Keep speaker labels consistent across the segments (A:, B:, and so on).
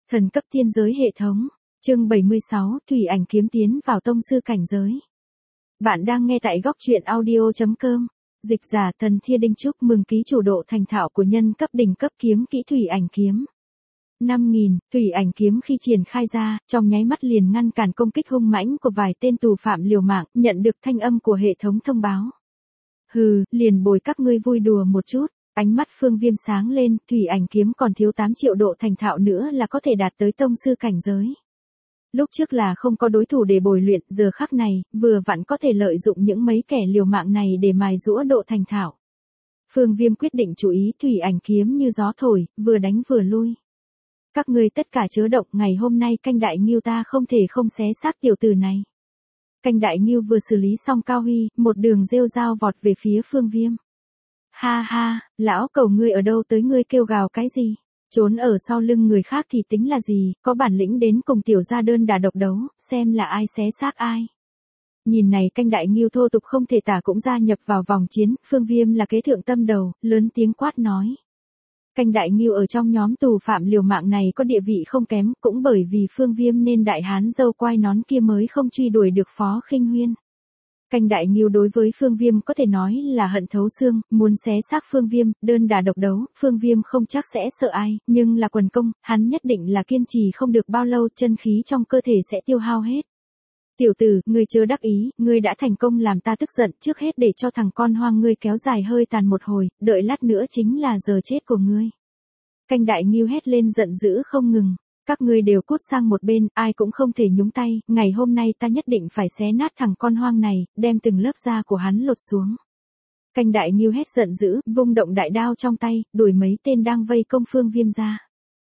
A: Thần cấp tiên giới hệ thống. Chương 76, Thủy ảnh kiếm tiến vào tông sư cảnh giới. Bạn đang nghe tại góc truyện audio.com. Dịch giả Thần Thiên Đinh chúc mừng ký chủ độ thành thạo của nhân cấp đỉnh cấp kiếm kỹ Thủy ảnh kiếm. 5000, Thủy ảnh kiếm khi triển khai ra, trong nháy mắt liền ngăn cản công kích hung mãnh của vài tên tù phạm liều mạng, nhận được thanh âm của hệ thống thông báo. Hừ, liền bồi các ngươi vui đùa một chút. Ánh mắt Phương Viêm sáng lên, Thủy ảnh kiếm còn thiếu 8 triệu độ thành thạo nữa là có thể đạt tới tông sư cảnh giới. Lúc trước là không có đối thủ để bồi luyện, giờ khắc này, vừa vặn có thể lợi dụng những mấy kẻ liều mạng này để mài giũa độ thành thạo. Phương Viêm quyết định chú ý Thủy ảnh kiếm như gió thổi, vừa đánh vừa lui. Các ngươi tất cả chớ động, ngày hôm nay canh đại nghiêu ta không thể không xé xác tiểu tử này. Canh đại nghiêu vừa xử lý xong Cao Huy, một đường rêu rao vọt về phía Phương Viêm. Ha ha, lão cầu ngươi ở đâu tới, ngươi kêu gào cái gì? Trốn ở sau lưng người khác thì tính là gì, có bản lĩnh đến cùng tiểu gia đơn đà độc đấu, xem là ai xé xác ai. Nhìn này canh đại nghiêu thô tục không thể tả cũng gia nhập vào vòng chiến, Phương Viêm là kế thượng tâm đầu, lớn tiếng quát nói. Canh đại nghiêu ở trong nhóm tù phạm liều mạng này có địa vị không kém, cũng bởi vì Phương Viêm nên đại hán dâu quai nón kia mới không truy đuổi được Phó Khinh Huyên. Canh đại nghiêu đối với Phương Viêm có thể nói là hận thấu xương, muốn xé xác Phương Viêm, đơn đà độc đấu, Phương Viêm không chắc sẽ sợ ai, nhưng là quần công, hắn nhất định là kiên trì không được bao lâu, chân khí trong cơ thể sẽ tiêu hao hết. Tiểu tử, ngươi chớ đắc ý, ngươi đã thành công làm ta tức giận, trước hết để cho thằng con hoang ngươi kéo dài hơi tàn một hồi, đợi lát nữa chính là giờ chết của ngươi. Canh đại nghiêu hét lên giận dữ không ngừng. Các ngươi đều cút sang một bên, ai cũng không thể nhúng tay, ngày hôm nay ta nhất định phải xé nát thằng con hoang này, đem từng lớp da của hắn lột xuống. Canh đại nghiêu hét giận dữ, vung động đại đao trong tay, đuổi mấy tên đang vây công Phương Viêm ra.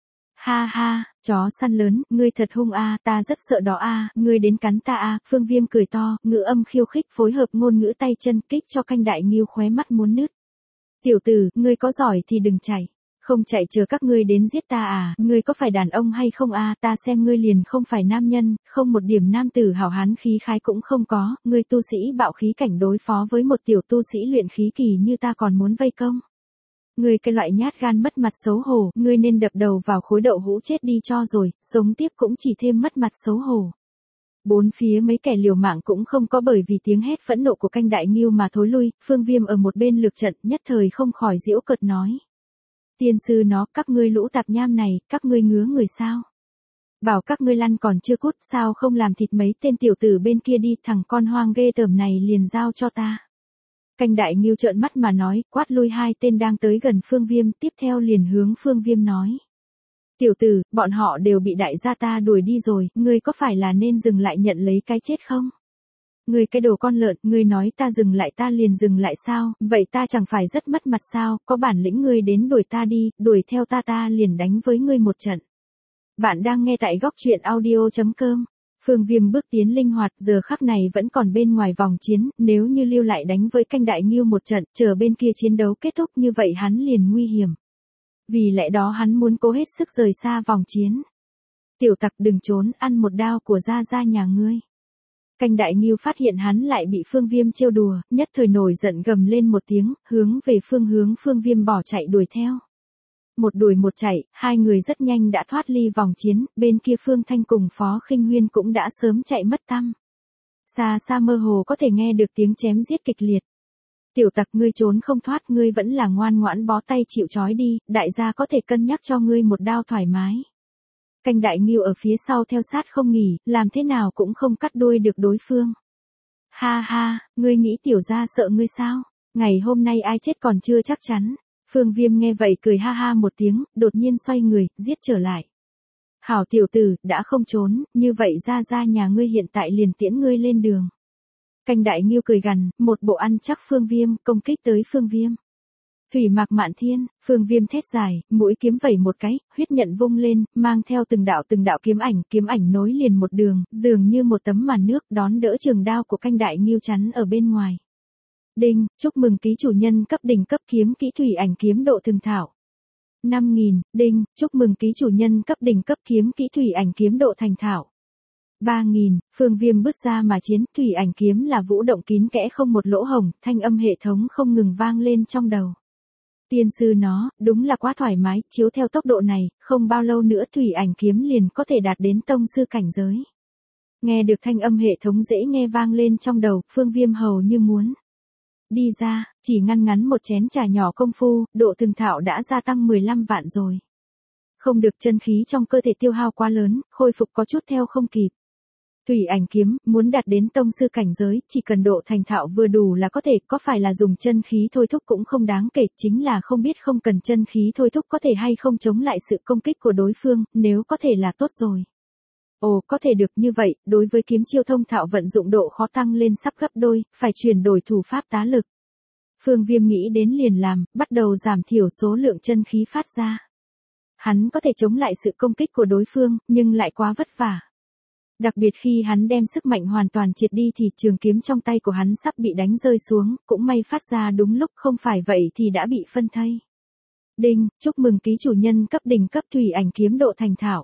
A: Ha ha, chó săn lớn, ngươi thật hung a, ta rất sợ đó a, ngươi đến cắn ta a, Phương Viêm cười to, ngữ âm khiêu khích phối hợp ngôn ngữ tay chân kích cho canh đại nghiêu khóe mắt muốn nứt. Tiểu tử, ngươi có giỏi thì đừng chạy. Không chạy chờ các ngươi đến giết ta à, ngươi có phải đàn ông hay không a, ta xem ngươi liền không phải nam nhân, không một điểm nam tử hảo hán khí khái cũng không có, ngươi tu sĩ bạo khí cảnh đối phó với một tiểu tu sĩ luyện khí kỳ như ta còn muốn vây công. Ngươi cái loại nhát gan mất mặt xấu hổ, ngươi nên đập đầu vào khối đậu hũ chết đi cho rồi, sống tiếp cũng chỉ thêm mất mặt xấu hổ. Bốn phía mấy kẻ liều mạng cũng không có bởi vì tiếng hét phẫn nộ của canh đại nghiêu mà thối lui, Phương Viêm ở một bên lược trận nhất thời không khỏi giễu cợt nói. Tiên sư nó, các ngươi lũ tạp nham này, các ngươi ngứa người sao? Bảo các ngươi lăn còn chưa cút, sao không làm thịt mấy tên tiểu tử bên kia đi, thằng con hoang ghê tởm này liền giao cho ta. Canh đại nghiêu trợn mắt mà nói, quát lui hai tên đang tới gần Phương Viêm, tiếp theo liền hướng Phương Viêm nói. Tiểu tử, bọn họ đều bị đại gia ta đuổi đi rồi, ngươi có phải là nên dừng lại nhận lấy cái chết không? Ngươi cái đồ con lợn, ngươi nói ta dừng lại ta liền dừng lại sao, vậy ta chẳng phải rất mất mặt sao, có bản lĩnh ngươi đến đuổi ta đi, đuổi theo ta liền đánh với ngươi một trận. Bạn đang nghe tại góc truyện audio.com. Phương Viêm bước tiến linh hoạt, giờ khắc này vẫn còn bên ngoài vòng chiến, nếu như lưu lại đánh với canh đại nghiêu một trận, chờ bên kia chiến đấu kết thúc như vậy hắn liền nguy hiểm. Vì lẽ đó hắn muốn cố hết sức rời xa vòng chiến. Tiểu tặc đừng trốn, ăn một đao của gia gia nhà ngươi. Canh đại nghiêu phát hiện hắn lại bị Phương Viêm trêu đùa, nhất thời nổi giận gầm lên một tiếng, hướng về Phương Viêm bỏ chạy đuổi theo. Một đuổi một chạy, hai người rất nhanh đã thoát ly vòng chiến, bên kia Phương Thanh cùng Phó Khinh Huyên cũng đã sớm chạy mất tăm. Xa xa mơ hồ có thể nghe được tiếng chém giết kịch liệt. Tiểu tặc ngươi trốn không thoát, ngươi vẫn là ngoan ngoãn bó tay chịu trói đi, đại gia có thể cân nhắc cho ngươi một đao thoải mái. Canh đại nghiêu ở phía sau theo sát không nghỉ, làm thế nào cũng không cắt đuôi được đối phương. Ha ha, ngươi nghĩ tiểu gia sợ ngươi sao? Ngày hôm nay ai chết còn chưa chắc chắn. Phương Viêm nghe vậy cười ha ha một tiếng, đột nhiên xoay người, giết trở lại. Hảo tiểu tử, đã không trốn, như vậy ra nhà ngươi hiện tại liền tiễn ngươi lên đường. Canh đại nghiêu cười gằn, một bộ ăn chắc Phương Viêm, công kích tới Phương Viêm. Thủy mạc mạn thiên, Phương Viêm thét dài, mũi kiếm vẩy một cái, huyết nhận vung lên, mang theo từng đạo kiếm ảnh nối liền một đường, dường như một tấm màn nước đón đỡ trường đao của canh đại nghiêu chắn ở bên ngoài. Đinh, chúc mừng ký chủ nhân cấp đỉnh cấp kiếm kỹ Thủy ảnh kiếm độ thường thạo. 5000, đinh, chúc mừng ký chủ nhân cấp đỉnh cấp kiếm kỹ Thủy ảnh kiếm độ thành thạo. 3000, Phương Viêm bước ra mà chiến, Thủy ảnh kiếm là vũ động kín kẽ không một lỗ hổng, thanh âm hệ thống không ngừng vang lên trong đầu. Tiên sư nó, đúng là quá thoải mái, chiếu theo tốc độ này, không bao lâu nữa thủy ảnh kiếm liền có thể đạt đến tông sư cảnh giới. Nghe được thanh âm hệ thống dễ nghe vang lên trong đầu, Phương Viêm hầu như muốn đi ra, chỉ ngăn một chén trà nhỏ công phu, độ từng thạo đã gia tăng 15 vạn rồi. Không được, chân khí trong cơ thể tiêu hao quá lớn, khôi phục có chút theo không kịp. Thủy ảnh kiếm, muốn đạt đến tông sư cảnh giới, chỉ cần độ thành thạo vừa đủ là có thể, có phải là dùng chân khí thôi thúc cũng không đáng kể, chính là không biết không cần chân khí thôi thúc có thể hay không chống lại sự công kích của đối phương, nếu có thể là tốt rồi. Ồ, có thể được như vậy, đối với kiếm chiêu thông thạo vận dụng độ khó tăng lên sắp gấp đôi, phải chuyển đổi thủ pháp tá lực. Phương Viêm nghĩ đến liền làm, bắt đầu giảm thiểu số lượng chân khí phát ra. Hắn có thể chống lại sự công kích của đối phương, nhưng lại quá vất vả. Đặc biệt khi hắn đem sức mạnh hoàn toàn triệt đi thì trường kiếm trong tay của hắn sắp bị đánh rơi xuống, cũng may phát ra đúng lúc, không phải vậy thì đã bị phân thây. Đinh, chúc mừng ký chủ nhân cấp đỉnh cấp thủy ảnh kiếm độ thành thạo.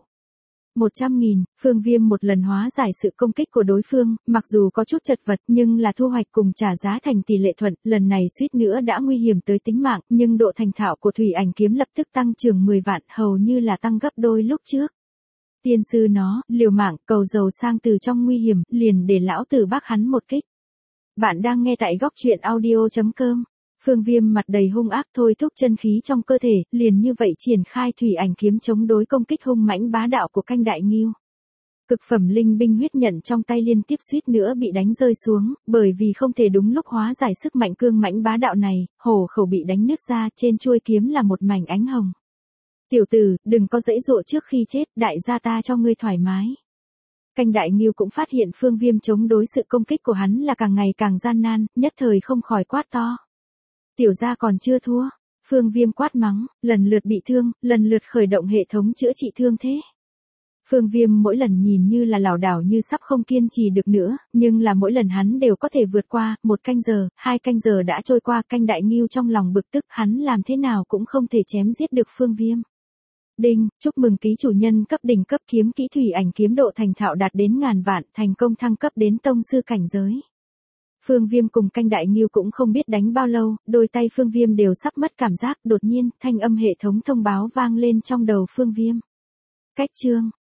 A: 100.000, Phương Viêm một lần hóa giải sự công kích của đối phương, mặc dù có chút chật vật nhưng là thu hoạch cùng trả giá thành tỷ lệ thuận, lần này suýt nữa đã nguy hiểm tới tính mạng, nhưng độ thành thạo của thủy ảnh kiếm lập tức tăng trưởng 10 vạn, hầu như là tăng gấp đôi lúc trước. Tiên sư nó, liều mạng, cầu giàu sang từ trong nguy hiểm, liền để lão tử bác hắn một kích. Bạn đang nghe tại góc truyện audio.com. Phương Viêm mặt đầy hung ác thôi thúc chân khí trong cơ thể, liền như vậy triển khai thủy ảnh kiếm chống đối công kích hung mãnh bá đạo của canh đại ngưu. Cực phẩm linh binh huyết nhận trong tay liên tiếp suýt nữa bị đánh rơi xuống, bởi vì không thể đúng lúc hóa giải sức mạnh cương mãnh bá đạo này, hổ khẩu bị đánh nứt ra, trên chuôi kiếm là một mảnh ánh hồng. Tiểu tử, đừng có giãy giụa trước khi chết, đại gia ta cho ngươi thoải mái. Canh đại ngưu cũng phát hiện Phương Viêm chống đối sự công kích của hắn là càng ngày càng gian nan, nhất thời không khỏi quát to. Tiểu gia còn chưa thua. Phương Viêm quát mắng, lần lượt bị thương, lần lượt khởi động hệ thống chữa trị thương thế. Phương Viêm mỗi lần nhìn như là lảo đảo như sắp không kiên trì được nữa, nhưng là mỗi lần hắn đều có thể vượt qua, 1 canh giờ, 2 canh giờ đã trôi qua, canh đại ngưu trong lòng bực tức, hắn làm thế nào cũng không thể chém giết được Phương Viêm. Đinh, chúc mừng ký chủ nhân cấp đỉnh cấp kiếm kỹ thủy ảnh kiếm độ thành thạo đạt đến ngàn vạn, thành công thăng cấp đến tông sư cảnh giới. Phương Viêm cùng canh đại ngưu cũng không biết đánh bao lâu, đôi tay Phương Viêm đều sắp mất cảm giác, đột nhiên, thanh âm hệ thống thông báo vang lên trong đầu Phương Viêm. Cách chương,